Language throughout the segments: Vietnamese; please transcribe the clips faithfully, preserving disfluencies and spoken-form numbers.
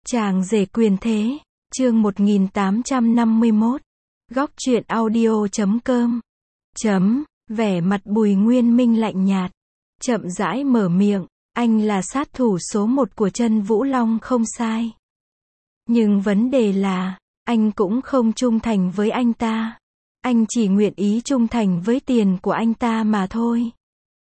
Chàng rể quyền thế, chương một nghìn tám trăm năm mươi mốt. Góc truyện audio chấm com. Chấm, vẻ mặt Bùi Nguyên Minh lạnh nhạt. Chậm rãi mở miệng, anh là sát thủ số một của Chân Vũ Long không sai. Nhưng vấn đề là, anh cũng không trung thành với anh ta. Anh chỉ nguyện ý trung thành với tiền của anh ta mà thôi.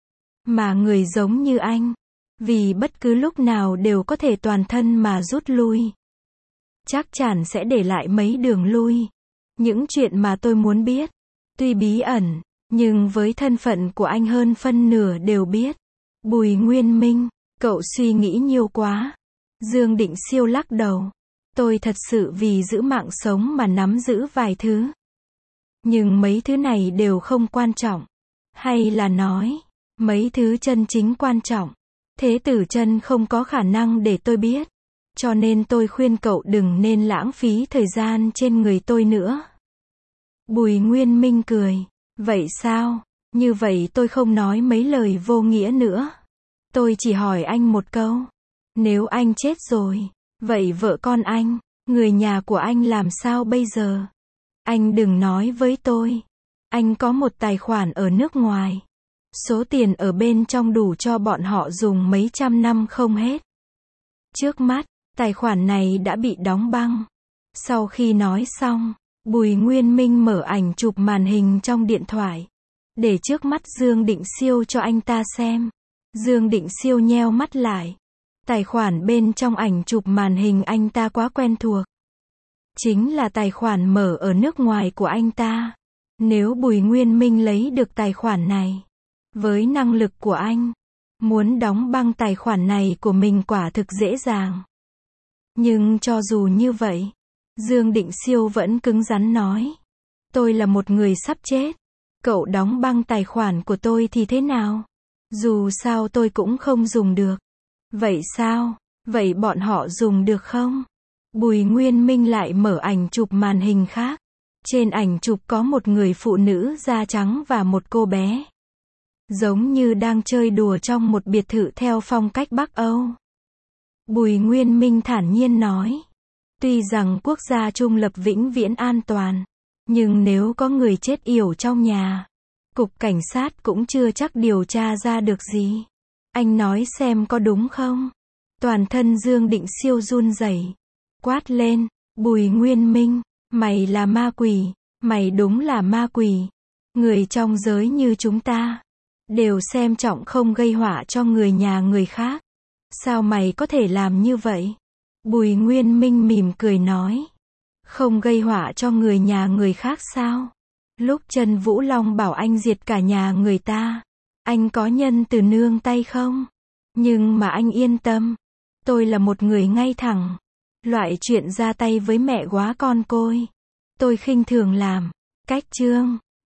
Mà người giống như anh, vì bất cứ lúc nào đều có thể toàn thân mà rút lui. Chắc chắn sẽ để lại mấy đường lui. Những chuyện mà tôi muốn biết, tuy bí ẩn, nhưng với thân phận của anh hơn phân nửa đều biết. Bùi Nguyên Minh, cậu suy nghĩ nhiều quá. Dương Định Siêu lắc đầu. Tôi thật sự vì giữ mạng sống mà nắm giữ vài thứ. Nhưng mấy thứ này đều không quan trọng. Hay là nói, mấy thứ chân chính quan trọng. Thế Tử Chân không có khả năng để tôi biết. Cho nên tôi khuyên cậu đừng nên lãng phí thời gian trên người tôi nữa. Bùi Nguyên Minh cười. Vậy sao? Như vậy tôi không nói mấy lời vô nghĩa nữa. Tôi chỉ hỏi anh một câu. Nếu anh chết rồi, vậy vợ con anh, người nhà của anh làm sao bây giờ? Anh đừng nói với tôi. Anh có một tài khoản ở nước ngoài. Số tiền ở bên trong đủ cho bọn họ dùng mấy trăm năm không hết. Trước mắt, tài khoản này đã bị đóng băng. Sau khi nói xong, Bùi Nguyên Minh mở ảnh chụp màn hình trong điện thoại. Để trước mắt Dương Định Siêu cho anh ta xem. Dương Định Siêu nheo mắt lại. Tài khoản bên trong ảnh chụp màn hình anh ta quá quen thuộc. Chính là tài khoản mở ở nước ngoài của anh ta. Nếu Bùi Nguyên Minh lấy được tài khoản này, với năng lực của anh, muốn đóng băng tài khoản này của mình quả thực dễ dàng. Nhưng cho dù như vậy, Dương Định Siêu vẫn cứng rắn nói. Tôi là một người sắp chết. Cậu đóng băng tài khoản của tôi thì thế nào? Dù sao tôi cũng không dùng được. Vậy sao? Vậy bọn họ dùng được không? Bùi Nguyên Minh lại mở ảnh chụp màn hình khác. Trên ảnh chụp có một người phụ nữ da trắng và một cô bé. Giống như đang chơi đùa trong một biệt thự theo phong cách Bắc Âu. Bùi Nguyên Minh thản nhiên nói. Tuy rằng quốc gia trung lập vĩnh viễn an toàn, nhưng nếu có người chết yểu trong nhà, cục cảnh sát cũng chưa chắc điều tra ra được gì. Anh nói xem có đúng không? Toàn thân Dương Định Siêu run rẩy, quát lên. Bùi Nguyên Minh, mày là ma quỷ, mày đúng là ma quỷ. Người trong giới như chúng ta đều xem trọng không gây họa cho người nhà người khác. Sao mày có thể làm như vậy? Bùi Nguyên Minh mỉm cười nói. Không gây họa cho người nhà người khác sao? Lúc Chân Vũ Long bảo anh diệt cả nhà người ta, anh có nhân từ nương tay không? Nhưng mà anh yên tâm. Tôi là một người ngay thẳng. Loại chuyện ra tay với mẹ góa con côi, tôi khinh thường làm. Cách chương